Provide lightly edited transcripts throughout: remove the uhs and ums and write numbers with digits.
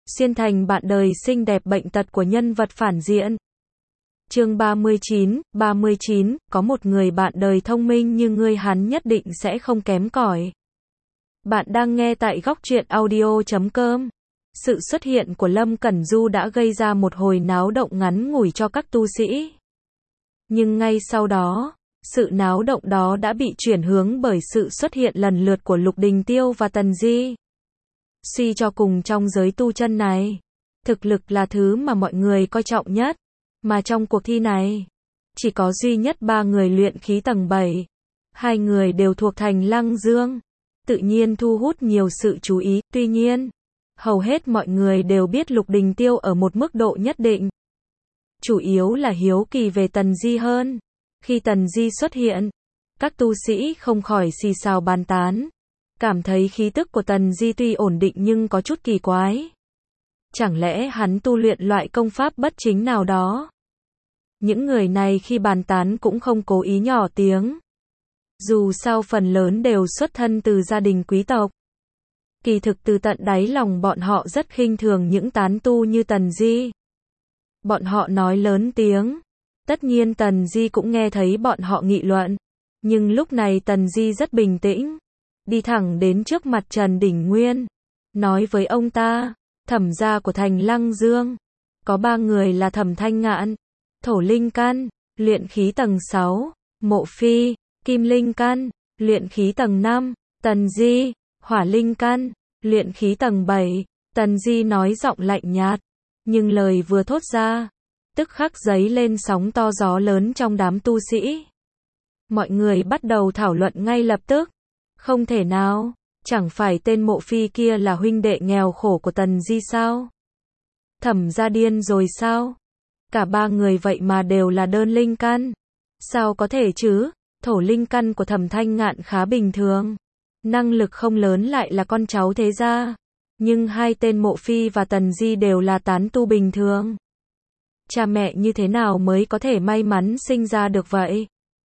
xuyên thành bạn đời xinh đẹp bệnh tật của nhân vật phản diện. Chương 39, có một người bạn đời thông minh như ngươi hắn nhất định sẽ không kém cỏi. Bạn đang nghe tại góc truyện audio.com. Sự xuất hiện của Lâm Cẩn Du đã gây ra một hồi náo động ngắn ngủi cho các tu sĩ. Nhưng ngay sau đó, sự náo động đó đã bị chuyển hướng bởi sự xuất hiện lần lượt của Lục Đình Tiêu và Tần Di. Suy cho cùng trong giới tu chân này, thực lực là thứ mà mọi người coi trọng nhất, mà trong cuộc thi này, chỉ có duy nhất 3 người luyện khí tầng 7. 2 người đều thuộc thành Lăng Dương, tự nhiên thu hút nhiều sự chú ý, tuy nhiên, hầu hết mọi người đều biết Lục Đình Tiêu ở một mức độ nhất định. Chủ yếu là hiếu kỳ về Tần Di hơn. Khi Tần Di xuất hiện, các tu sĩ không khỏi xì xào bàn tán, cảm thấy khí tức của Tần Di tuy ổn định nhưng có chút kỳ quái. Chẳng lẽ hắn tu luyện loại công pháp bất chính nào đó? Những người này khi bàn tán cũng không cố ý nhỏ tiếng. Dù sao phần lớn đều xuất thân từ gia đình quý tộc. Kỳ thực từ tận đáy lòng bọn họ rất khinh thường những tán tu như Tần Di. Bọn họ nói lớn tiếng. Tất nhiên Tần Di cũng nghe thấy bọn họ nghị luận. Nhưng lúc này Tần Di rất bình tĩnh. Đi thẳng đến trước mặt Trần Đỉnh Nguyên. Nói với ông ta, thẩm gia của thành Lăng Dương. Có 3 người là Thẩm Thanh Ngạn, Thổ Linh Căn, luyện khí tầng 6, Mộ Phi, Kim Linh Căn, luyện khí tầng 5, Tần Di, Hỏa Linh Căn, luyện khí tầng 7. Tần Di nói giọng lạnh nhạt, nhưng lời vừa thốt ra, tức khắc giấy lên sóng to gió lớn trong đám tu sĩ. Mọi người bắt đầu thảo luận ngay lập tức. Không thể nào, chẳng phải tên Mộ Phi kia là huynh đệ nghèo khổ của Tần Di sao? Thẩm gia điên rồi sao? Cả 3 người vậy mà đều là đơn linh căn. Sao có thể chứ? Thổ linh căn của Thẩm Thanh Ngạn khá bình thường. Năng lực không lớn lại là con cháu thế gia. Nhưng hai tên Mộ Phi và Tần Di đều là tán tu bình thường. Cha mẹ như thế nào mới có thể may mắn sinh ra được vậy?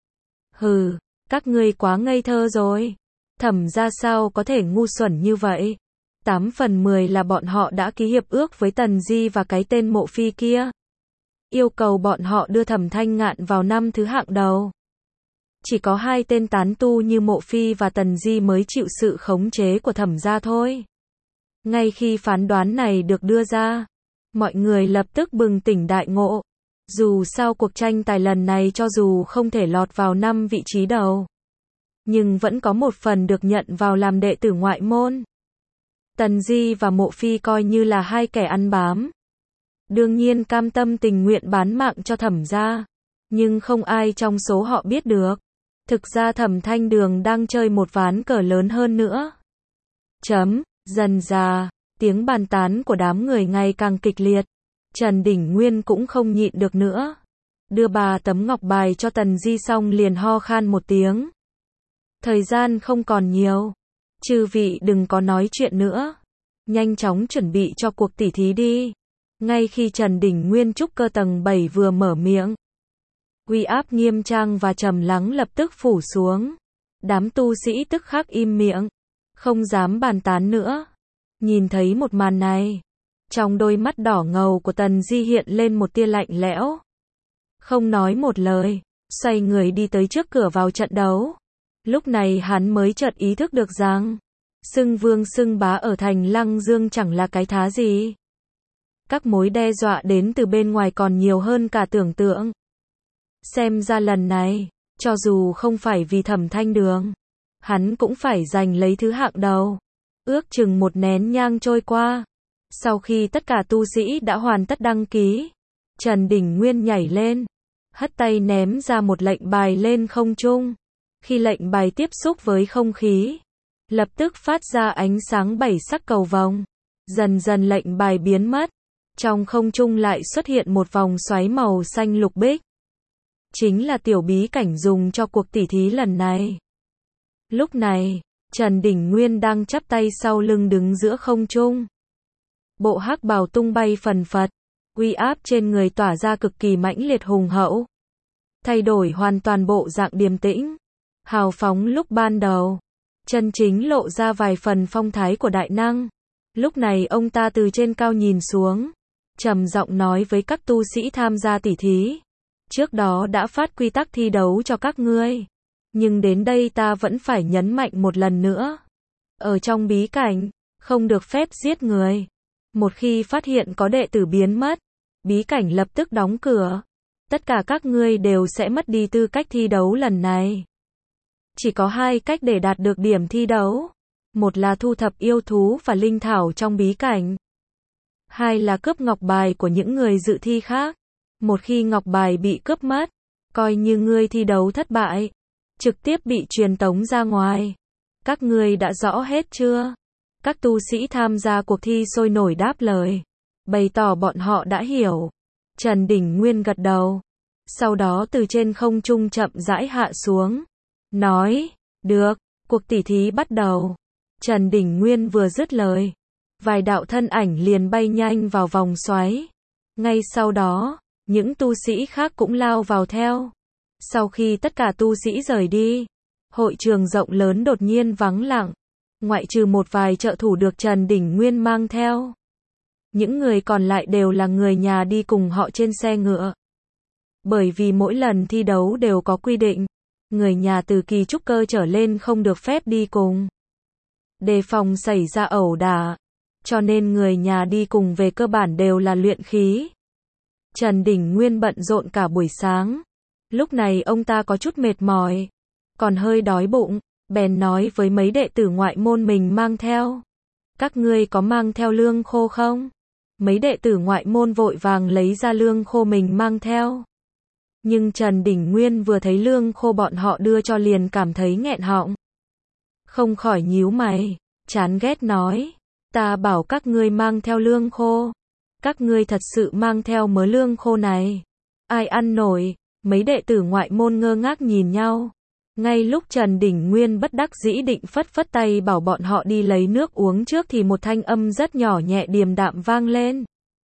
Hừ, các ngươi quá ngây thơ rồi. Thẩm gia sao có thể ngu xuẩn như vậy? 8 phần 10 là bọn họ đã ký hiệp ước với Tần Di và cái tên Mộ Phi kia. Yêu cầu bọn họ đưa Thẩm Thanh Ngạn vào 5 thứ hạng đầu. Chỉ có 2 tên tán tu như Mộ Phi và Tần Di mới chịu sự khống chế của Thẩm gia thôi. Ngay khi phán đoán này được đưa ra, mọi người lập tức bừng tỉnh đại ngộ. Dù sao cuộc tranh tài lần này cho dù không thể lọt vào 5 vị trí đầu, nhưng vẫn có một phần được nhận vào làm đệ tử ngoại môn. Tần Di và Mộ Phi coi như là 2 kẻ ăn bám. Đương nhiên cam tâm tình nguyện bán mạng cho Thẩm gia. Nhưng không ai trong số họ biết được. Thực ra Thẩm Thanh Đường đang chơi một ván cờ lớn hơn nữa. Dần dà, tiếng bàn tán của đám người ngày càng kịch liệt. Trần Đỉnh Nguyên cũng không nhịn được nữa. Đưa 3 tấm ngọc bài cho Tần Di xong liền ho khan một tiếng. Thời gian không còn nhiều. Chư vị đừng có nói chuyện nữa. Nhanh chóng chuẩn bị cho cuộc tỉ thí đi. Ngay khi Trần Đỉnh Nguyên trúc cơ tầng 7 vừa mở miệng, uy áp nghiêm trang và trầm lắng lập tức phủ xuống. Đám tu sĩ tức khắc im miệng, không dám bàn tán nữa. Nhìn thấy một màn này, trong đôi mắt đỏ ngầu của Tần Di hiện lên một tia lạnh lẽo. Không nói một lời, xoay người đi tới trước cửa vào trận đấu. Lúc này hắn mới chợt ý thức được rằng, xưng vương xưng bá ở thành Lăng Dương chẳng là cái thá gì. Các mối đe dọa đến từ bên ngoài còn nhiều hơn cả tưởng tượng. Xem ra lần này, cho dù không phải vì Thẩm Thanh Đường, hắn cũng phải giành lấy thứ hạng đầu. Ước chừng một nén nhang trôi qua. Sau khi tất cả tu sĩ đã hoàn tất đăng ký, Trần Đỉnh Nguyên nhảy lên, hất tay ném ra một lệnh bài lên không trung. Khi lệnh bài tiếp xúc với không khí, lập tức phát ra ánh sáng 7 sắc cầu vồng. Dần dần lệnh bài biến mất. Trong không trung lại xuất hiện một vòng xoáy màu xanh lục bích. Chính là tiểu bí cảnh dùng cho cuộc tỉ thí lần này. Lúc này, Trần Đỉnh Nguyên đang chắp tay sau lưng đứng giữa không trung. Bộ hắc bào tung bay phần phật, uy áp trên người tỏa ra cực kỳ mãnh liệt hùng hậu. Thay đổi hoàn toàn bộ dạng điềm tĩnh, hào phóng lúc ban đầu. Chân chính lộ ra vài phần phong thái của đại năng. Lúc này ông ta từ trên cao nhìn xuống, trầm giọng nói với các tu sĩ tham gia tỉ thí. Trước đó đã phát quy tắc thi đấu cho các ngươi. Nhưng đến đây ta vẫn phải nhấn mạnh một lần nữa. Ở trong bí cảnh, không được phép giết người. Một khi phát hiện có đệ tử biến mất, bí cảnh lập tức đóng cửa. Tất cả các ngươi đều sẽ mất đi tư cách thi đấu lần này. Chỉ có 2 cách để đạt được điểm thi đấu. Một là thu thập yêu thú và linh thảo trong bí cảnh. 2 là cướp ngọc bài của những người dự thi khác. Một khi ngọc bài bị cướp mất, coi như ngươi thi đấu thất bại, trực tiếp bị truyền tống ra ngoài. Các ngươi đã rõ hết chưa? Các tu sĩ tham gia cuộc thi sôi nổi đáp lời, bày tỏ bọn họ đã hiểu. Trần Đình Nguyên gật đầu, sau đó từ trên không trung chậm rãi hạ xuống, nói, được, cuộc tỉ thí bắt đầu. Trần Đình Nguyên vừa dứt lời, vài đạo thân ảnh liền bay nhanh vào vòng xoáy. Ngay sau đó, những tu sĩ khác cũng lao vào theo. Sau khi tất cả tu sĩ rời đi, hội trường rộng lớn đột nhiên vắng lặng, ngoại trừ một vài trợ thủ được Trần Đình Nguyên mang theo. Những người còn lại đều là người nhà đi cùng họ trên xe ngựa. Bởi vì mỗi lần thi đấu đều có quy định, người nhà từ kỳ trúc cơ trở lên không được phép đi cùng. Đề phòng xảy ra ẩu đả, cho nên người nhà đi cùng về cơ bản đều là luyện khí. Trần Đình Nguyên bận rộn cả buổi sáng. Lúc này ông ta có chút mệt mỏi, còn hơi đói bụng, bèn nói với mấy đệ tử ngoại môn mình mang theo. Các ngươi có mang theo lương khô không? Mấy đệ tử ngoại môn vội vàng lấy ra lương khô mình mang theo. Nhưng Trần Đình Nguyên vừa thấy lương khô bọn họ đưa cho liền cảm thấy nghẹn họng. Không khỏi nhíu mày, chán ghét nói, ta bảo các ngươi mang theo lương khô. Các ngươi thật sự mang theo mớ lương khô này. Ai ăn nổi? Mấy đệ tử ngoại môn ngơ ngác nhìn nhau. Ngay lúc Trần Đình Nguyên bất đắc dĩ định phất phất tay bảo bọn họ đi lấy nước uống trước thì một thanh âm rất nhỏ nhẹ điềm đạm vang lên.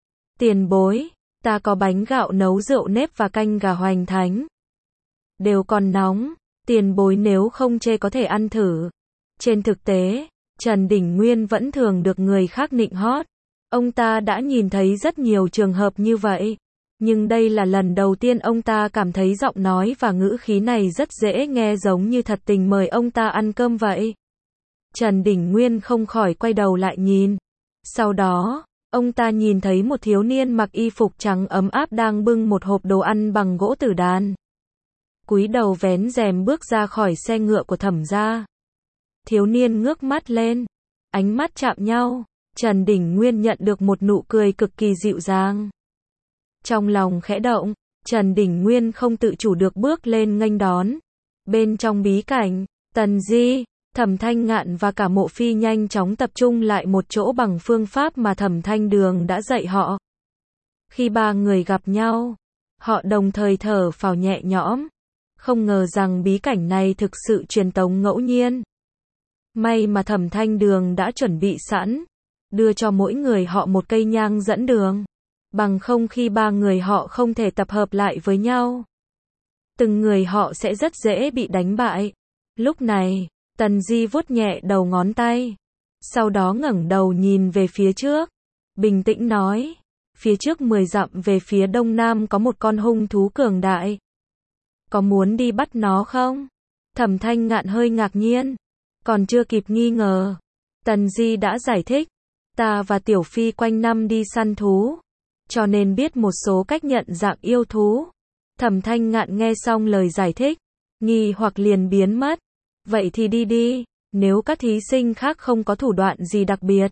Tiền bối, ta có bánh gạo nấu rượu nếp và canh gà hoành thánh. Đều còn nóng, tiền bối nếu không chê có thể ăn thử. Trên thực tế, Trần Đình Nguyên vẫn thường được người khác nịnh hót. Ông ta đã nhìn thấy rất nhiều trường hợp như vậy. Nhưng đây là lần đầu tiên ông ta cảm thấy giọng nói và ngữ khí này rất dễ nghe giống như thật tình mời ông ta ăn cơm vậy. Trần Đình Nguyên không khỏi quay đầu lại nhìn. Sau đó, ông ta nhìn thấy một thiếu niên mặc y phục trắng ấm áp đang bưng một hộp đồ ăn bằng gỗ tử đàn. Cúi đầu vén rèm bước ra khỏi xe ngựa của Thẩm gia. Thiếu niên ngước mắt lên, ánh mắt chạm nhau. Trần Đình Nguyên nhận được một nụ cười cực kỳ dịu dàng. Trong lòng khẽ động, Trần Đình Nguyên không tự chủ được bước lên nghênh đón. Bên trong bí cảnh, Tần Di, Thẩm Thanh Ngạn và cả Mộ Phi nhanh chóng tập trung lại một chỗ bằng phương pháp mà Thẩm Thanh Đường đã dạy họ. Khi 3 người gặp nhau, họ đồng thời thở phào nhẹ nhõm. Không ngờ rằng bí cảnh này thực sự truyền tống ngẫu nhiên. May mà Thẩm Thanh Đường đã chuẩn bị sẵn, đưa cho mỗi người họ một cây nhang dẫn đường. Bằng không khi 3 người họ không thể tập hợp lại với nhau, từng người họ sẽ rất dễ bị đánh bại. Lúc này, Tần Di vuốt nhẹ đầu ngón tay, sau đó ngẩng đầu nhìn về phía trước, bình tĩnh nói, phía trước 10 dặm về phía đông nam có một con hung thú cường đại. Có muốn đi bắt nó không? Thẩm Thanh Ngạn hơi ngạc nhiên, còn chưa kịp nghi ngờ, Tần Di đã giải thích, ta và Tiểu Phi quanh năm đi săn thú, cho nên biết một số cách nhận dạng yêu thú. Thẩm Thanh Ngạn nghe xong lời giải thích, nghi hoặc liền biến mất. Vậy thì đi đi, nếu các thí sinh khác không có thủ đoạn gì đặc biệt.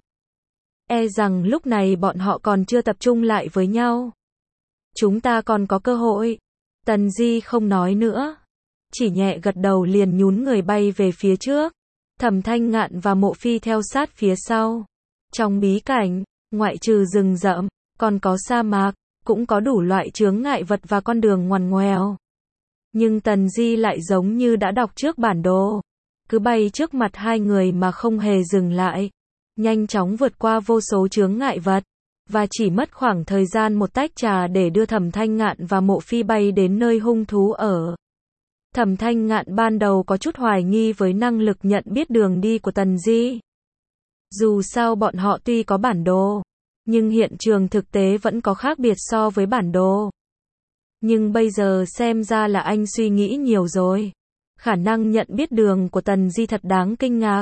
E rằng lúc này bọn họ còn chưa tập trung lại với nhau. Chúng ta còn có cơ hội. Tần Di không nói nữa, chỉ nhẹ gật đầu liền nhún người bay về phía trước. Thẩm Thanh Ngạn và Mộ Phi theo sát phía sau. Trong bí cảnh, ngoại trừ rừng rậm, còn có sa mạc, cũng có đủ loại chướng ngại vật và con đường ngoằn ngoèo. Nhưng Tần Di lại giống như đã đọc trước bản đồ, cứ bay trước mặt 2 người mà không hề dừng lại, nhanh chóng vượt qua vô số chướng ngại vật, và chỉ mất khoảng thời gian một tách trà để đưa Thẩm Thanh Ngạn và Mộ Phi bay đến nơi hung thú ở. Thẩm Thanh Ngạn ban đầu có chút hoài nghi với năng lực nhận biết đường đi của Tần Di. Dù sao bọn họ tuy có bản đồ, nhưng hiện trường thực tế vẫn có khác biệt so với bản đồ. Nhưng bây giờ xem ra là anh suy nghĩ nhiều rồi. Khả năng nhận biết đường của Tần Di thật đáng kinh ngạc.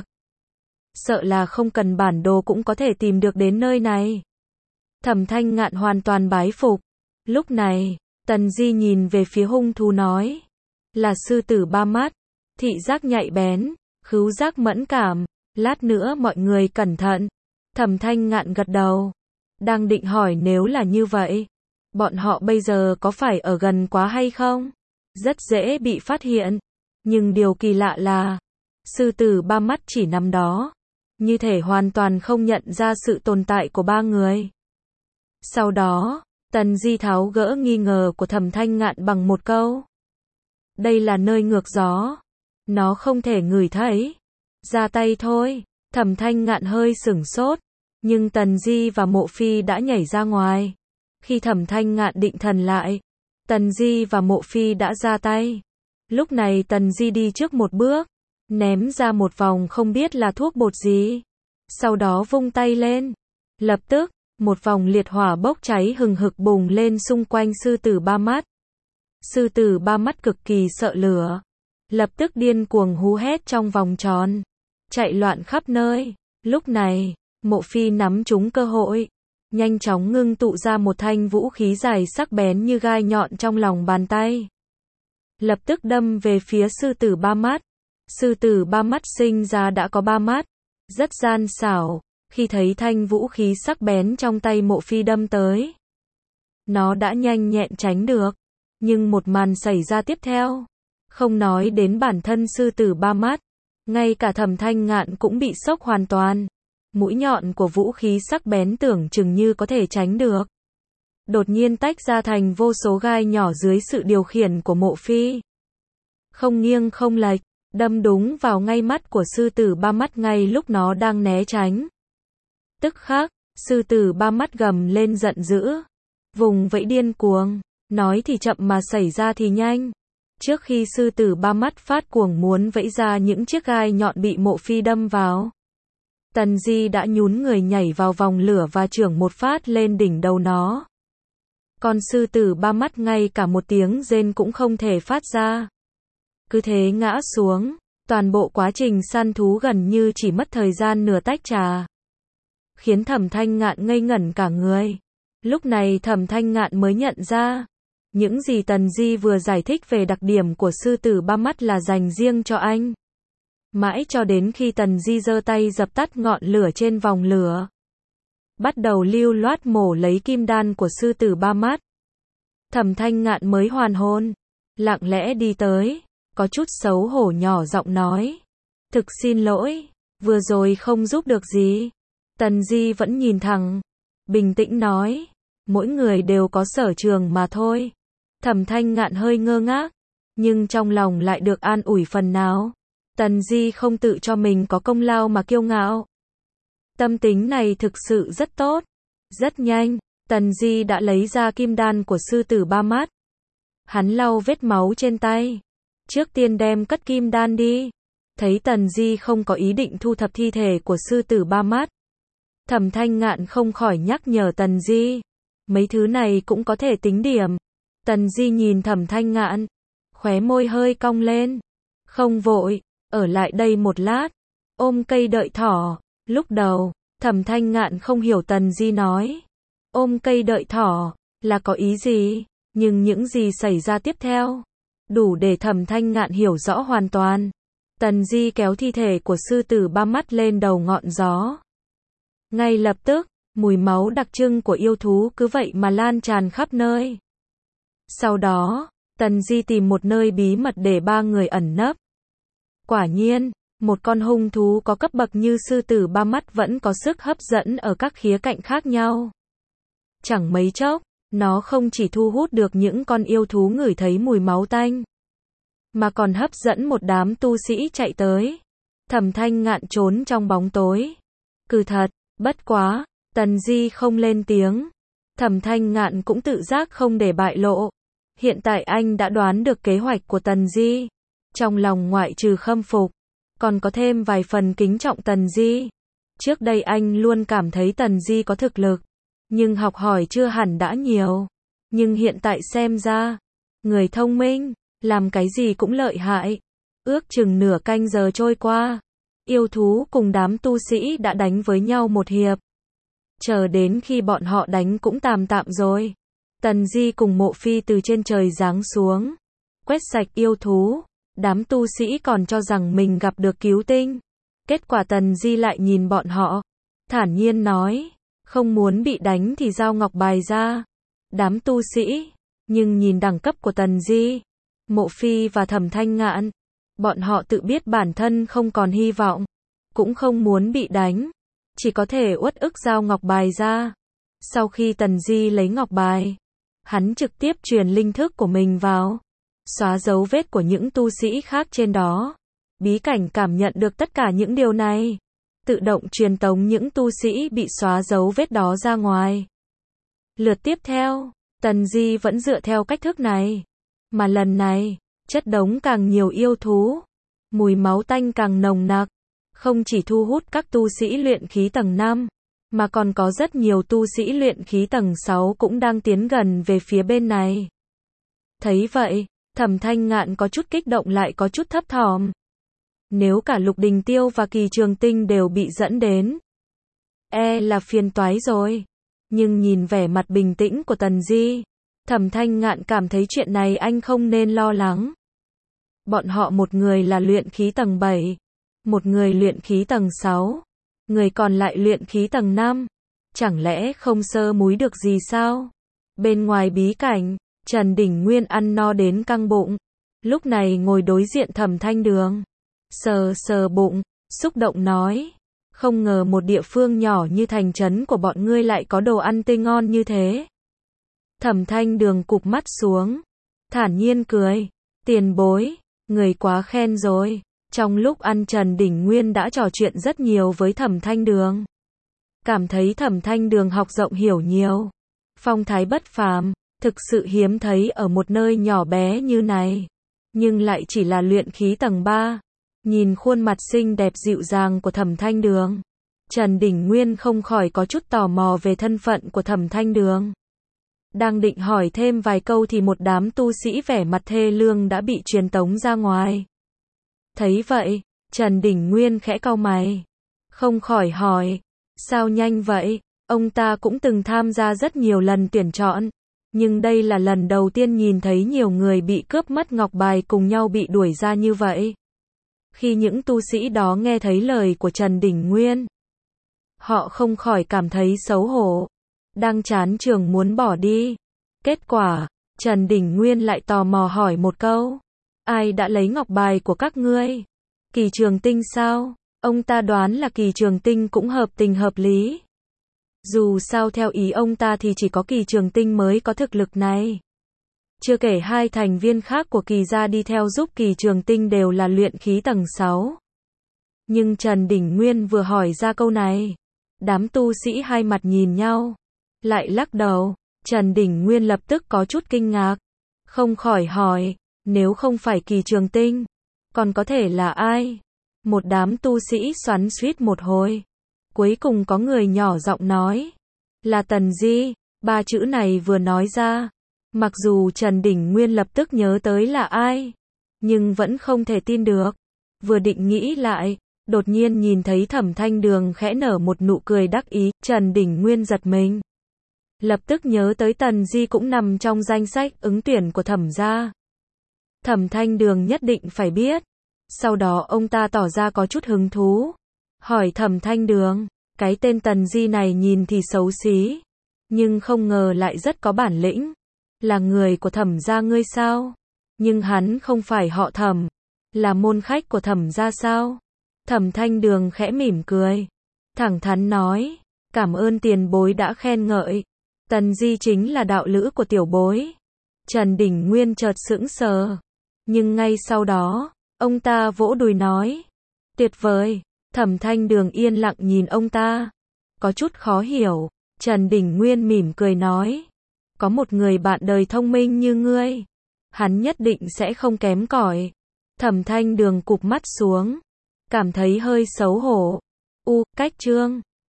Sợ là không cần bản đồ cũng có thể tìm được đến nơi này. Thẩm Thanh Ngạn hoàn toàn bái phục. Lúc này, Tần Di nhìn về phía hung thú nói. Là sư tử ba mắt, thị giác nhạy bén, khứu giác mẫn cảm, lát nữa mọi người cẩn thận. Thẩm Thanh Ngạn gật đầu. Đang định hỏi nếu là như vậy, bọn họ bây giờ có phải ở gần quá hay không? Rất dễ bị phát hiện. Nhưng điều kỳ lạ là, sư tử ba mắt chỉ nằm đó, như thể hoàn toàn không nhận ra sự tồn tại của ba người. Sau đó, Tần Di tháo gỡ nghi ngờ của Thẩm Thanh Ngạn bằng một câu. Đây là nơi ngược gió. Nó không thể ngửi thấy. Ra tay thôi. Thẩm Thanh Ngạn hơi sửng sốt. Nhưng Tần Di và Mộ Phi đã nhảy ra ngoài. Khi Thẩm Thanh Ngạn định thần lại, Tần Di và Mộ Phi đã ra tay. Lúc này Tần Di đi trước một bước, ném ra một vòng không biết là thuốc bột gì. Sau đó vung tay lên. Lập tức, một vòng liệt hỏa bốc cháy hừng hực bùng lên xung quanh sư tử ba mắt. Sư tử ba mắt cực kỳ sợ lửa. Lập tức điên cuồng hú hét trong vòng tròn. Chạy loạn khắp nơi. Lúc này, Mộ Phi nắm trúng cơ hội. Nhanh chóng ngưng tụ ra một thanh vũ khí dài sắc bén như gai nhọn trong lòng bàn tay. Lập tức đâm về phía sư tử ba mắt. Sư tử ba mắt sinh ra đã có ba mắt. Rất gian xảo. Khi thấy thanh vũ khí sắc bén trong tay Mộ Phi đâm tới, nó đã nhanh nhẹn tránh được. Nhưng một màn xảy ra tiếp theo, không nói đến bản thân sư tử ba mắt, ngay cả Thẩm Thanh Ngạn cũng bị sốc hoàn toàn. Mũi nhọn của vũ khí sắc bén tưởng chừng như có thể tránh được, đột nhiên tách ra thành vô số gai nhỏ dưới sự điều khiển của Mộ Phi. Không nghiêng không lệch, đâm đúng vào ngay mắt của sư tử ba mắt ngay lúc nó đang né tránh. Tức khắc, sư tử ba mắt gầm lên giận dữ, vùng vẫy điên cuồng, nói thì chậm mà xảy ra thì nhanh. Trước khi sư tử ba mắt phát cuồng muốn vẫy ra những chiếc gai nhọn bị Mộ Phi đâm vào, Tần Di đã nhún người nhảy vào vòng lửa và chưởng một phát lên đỉnh đầu nó. Con sư tử ba mắt ngay cả một tiếng rên cũng không thể phát ra. Cứ thế ngã xuống, toàn bộ quá trình săn thú gần như chỉ mất thời gian nửa tách trà. Khiến Thẩm Thanh Ngạn ngây ngẩn cả người. Lúc này Thẩm Thanh Ngạn mới nhận ra, những gì Tần Di vừa giải thích về đặc điểm của sư tử ba mắt là dành riêng cho anh. Mãi cho đến khi Tần Di giơ tay dập tắt ngọn lửa trên vòng lửa, bắt đầu lưu loát mổ lấy kim đan của sư tử ba mắt, Thẩm Thanh Ngạn mới hoàn hồn, lặng lẽ đi tới, có chút xấu hổ nhỏ giọng nói. Thực xin lỗi, vừa rồi không giúp được gì. Tần Di vẫn nhìn thẳng, bình tĩnh nói, mỗi người đều có sở trường mà thôi. Thẩm Thanh Ngạn hơi ngơ ngác, nhưng trong lòng lại được an ủi phần nào. Tần Di không tự cho mình có công lao mà kiêu ngạo. Tâm tính này thực sự rất tốt. Rất nhanh, Tần Di đã lấy ra kim đan của sư tử ba mắt. Hắn lau vết máu trên tay. Trước tiên đem cất kim đan đi. Thấy Tần Di không có ý định thu thập thi thể của sư tử ba mắt, Thẩm Thanh Ngạn không khỏi nhắc nhở Tần Di. Mấy thứ này cũng có thể tính điểm. Tần Di nhìn Thẩm Thanh Ngạn, khóe môi hơi cong lên. Không vội, ở lại đây một lát. Ôm cây đợi thỏ. Lúc đầu, Thẩm Thanh Ngạn không hiểu Tần Di nói. Ôm cây đợi thỏ, là có ý gì? Nhưng những gì xảy ra tiếp theo, đủ để Thẩm Thanh Ngạn hiểu rõ hoàn toàn. Tần Di kéo thi thể của sư tử ba mắt lên đầu ngọn gió. Ngay lập tức, mùi máu đặc trưng của yêu thú cứ vậy mà lan tràn khắp nơi. Sau đó, Tần Di tìm một nơi bí mật để ba người ẩn nấp. Quả nhiên, một con hung thú có cấp bậc như sư tử ba mắt vẫn có sức hấp dẫn ở các khía cạnh khác nhau. Chẳng mấy chốc, nó không chỉ thu hút được những con yêu thú ngửi thấy mùi máu tanh, mà còn hấp dẫn một đám tu sĩ chạy tới. Thẩm Thanh Ngạn trốn trong bóng tối. Cứ thật, bất quá, Tần Di không lên tiếng. Thẩm Thanh Ngạn cũng tự giác không để bại lộ. Hiện tại anh đã đoán được kế hoạch của Tần Di. Trong lòng ngoại trừ khâm phục, còn có thêm vài phần kính trọng Tần Di. Trước đây anh luôn cảm thấy Tần Di có thực lực, nhưng học hỏi chưa hẳn đã nhiều. Nhưng hiện tại xem ra, người thông minh, làm cái gì cũng lợi hại. Ước chừng nửa canh giờ trôi qua, yêu thú cùng đám tu sĩ đã đánh với nhau một hiệp. Chờ đến khi bọn họ đánh cũng tạm tạm rồi, Tần Di cùng Mộ Phi từ trên trời giáng xuống, quét sạch yêu thú. Đám tu sĩ còn cho rằng mình gặp được cứu tinh. Kết quả Tần Di lại nhìn bọn họ, thản nhiên nói, không muốn bị đánh thì giao ngọc bài ra. Đám tu sĩ, nhưng nhìn đẳng cấp của Tần Di, Mộ Phi và Thẩm Thanh Ngạn, bọn họ tự biết bản thân không còn hy vọng, cũng không muốn bị đánh, chỉ có thể uất ức giao ngọc bài ra. Sau khi Tần Di lấy ngọc bài, hắn trực tiếp truyền linh thức của mình vào, xóa dấu vết của những tu sĩ khác trên đó. Bí cảnh cảm nhận được tất cả những điều này, tự động truyền tống những tu sĩ bị xóa dấu vết đó ra ngoài. Lượt tiếp theo, Tần Di vẫn dựa theo cách thức này, mà lần này, chất đống càng nhiều yêu thú, mùi máu tanh càng nồng nặc, không chỉ thu hút các tu sĩ luyện khí tầng 5, mà còn có rất nhiều tu sĩ luyện khí tầng 6 cũng đang tiến gần về phía bên này. Thấy vậy, Thẩm Thanh Ngạn có chút kích động lại có chút thấp thỏm. Nếu cả Lục Đình Tiêu và Kỳ Trường Tinh đều bị dẫn đến, là phiền toái rồi. Nhưng nhìn vẻ mặt bình tĩnh của Tần Di, Thẩm Thanh Ngạn cảm thấy chuyện này anh không nên lo lắng. Bọn họ một người là luyện khí tầng 7, một người luyện khí tầng 6, người còn lại luyện khí tầng 5. Chẳng lẽ không sơ múi được gì sao? Bên ngoài bí cảnh, Trần Đỉnh Nguyên ăn no đến căng bụng, lúc này ngồi đối diện Thẩm Thanh Đường, sờ sờ bụng, xúc động nói, không ngờ một địa phương nhỏ như thành trấn của bọn ngươi lại có đồ ăn tươi ngon như thế. Thẩm Thanh Đường cụp mắt xuống, thản nhiên cười, tiền bối, người quá khen rồi. Trong lúc ăn Trần Đỉnh Nguyên đã trò chuyện rất nhiều với Thẩm Thanh Đường, cảm thấy Thẩm Thanh Đường học rộng hiểu nhiều, phong thái bất phàm, thực sự hiếm thấy ở một nơi nhỏ bé như này, nhưng lại chỉ là luyện khí tầng 3. Nhìn khuôn mặt xinh đẹp dịu dàng của Thẩm Thanh Đường, Trần Đỉnh Nguyên không khỏi có chút tò mò về thân phận của Thẩm Thanh Đường. Đang định hỏi thêm vài câu thì một đám tu sĩ vẻ mặt thê lương đã bị truyền tống ra ngoài. Thấy vậy, Trần Đỉnh Nguyên khẽ cau mày, không khỏi hỏi, sao nhanh vậy? Ông ta cũng từng tham gia rất nhiều lần tuyển chọn, nhưng đây là lần đầu tiên nhìn thấy nhiều người bị cướp mất ngọc bài cùng nhau bị đuổi ra như vậy. Khi những tu sĩ đó nghe thấy lời của Trần Đỉnh Nguyên, họ không khỏi cảm thấy xấu hổ, đang chán trường muốn bỏ đi. Kết quả, Trần Đỉnh Nguyên lại tò mò hỏi một câu, ai đã lấy ngọc bài của các ngươi? Kỳ Trường Tinh sao? Ông ta đoán là Kỳ Trường Tinh cũng hợp tình hợp lý. Dù sao theo ý ông ta thì chỉ có Kỳ Trường Tinh mới có thực lực này. Chưa kể hai thành viên khác của Kỳ gia đi theo giúp Kỳ Trường Tinh đều là luyện khí tầng 6. Nhưng Trần Đỉnh Nguyên vừa hỏi ra câu này, đám tu sĩ hai mặt nhìn nhau, lại lắc đầu. Trần Đỉnh Nguyên lập tức có chút kinh ngạc, không khỏi hỏi, nếu không phải Kỳ Trường Tinh, còn có thể là ai? Một đám tu sĩ xoắn xuýt một hồi, cuối cùng có người nhỏ giọng nói, là Tần Di. Ba chữ này vừa nói ra, mặc dù Trần Đỉnh Nguyên lập tức nhớ tới là ai, nhưng vẫn không thể tin được. Vừa định nghĩ lại, đột nhiên nhìn thấy Thẩm Thanh Đường khẽ nở một nụ cười đắc ý, Trần Đỉnh Nguyên giật mình. Lập tức nhớ tới Tần Di cũng nằm trong danh sách ứng tuyển của Thẩm gia. Thẩm Thanh Đường nhất định phải biết. Sau đó ông ta tỏ ra có chút hứng thú, hỏi Thẩm Thanh Đường, cái tên Tần Di này nhìn thì xấu xí, nhưng không ngờ lại rất có bản lĩnh. Là người của Thẩm gia ngươi sao? Nhưng hắn không phải họ Thẩm, là môn khách của Thẩm gia sao? Thẩm Thanh Đường khẽ mỉm cười, thẳng thắn nói, cảm ơn tiền bối đã khen ngợi. Tần Di chính là đạo lữ của tiểu bối. Trần Đỉnh Nguyên chợt sững sờ, nhưng ngay sau đó, ông ta vỗ đùi nói, tuyệt vời. Thẩm Thanh Đường yên lặng nhìn ông ta, có chút khó hiểu. Trần Đỉnh Nguyên mỉm cười nói, có một người bạn đời thông minh như ngươi, hắn nhất định sẽ không kém cỏi. Thẩm Thanh Đường cụp mắt xuống, cảm thấy hơi xấu hổ. U, cách chương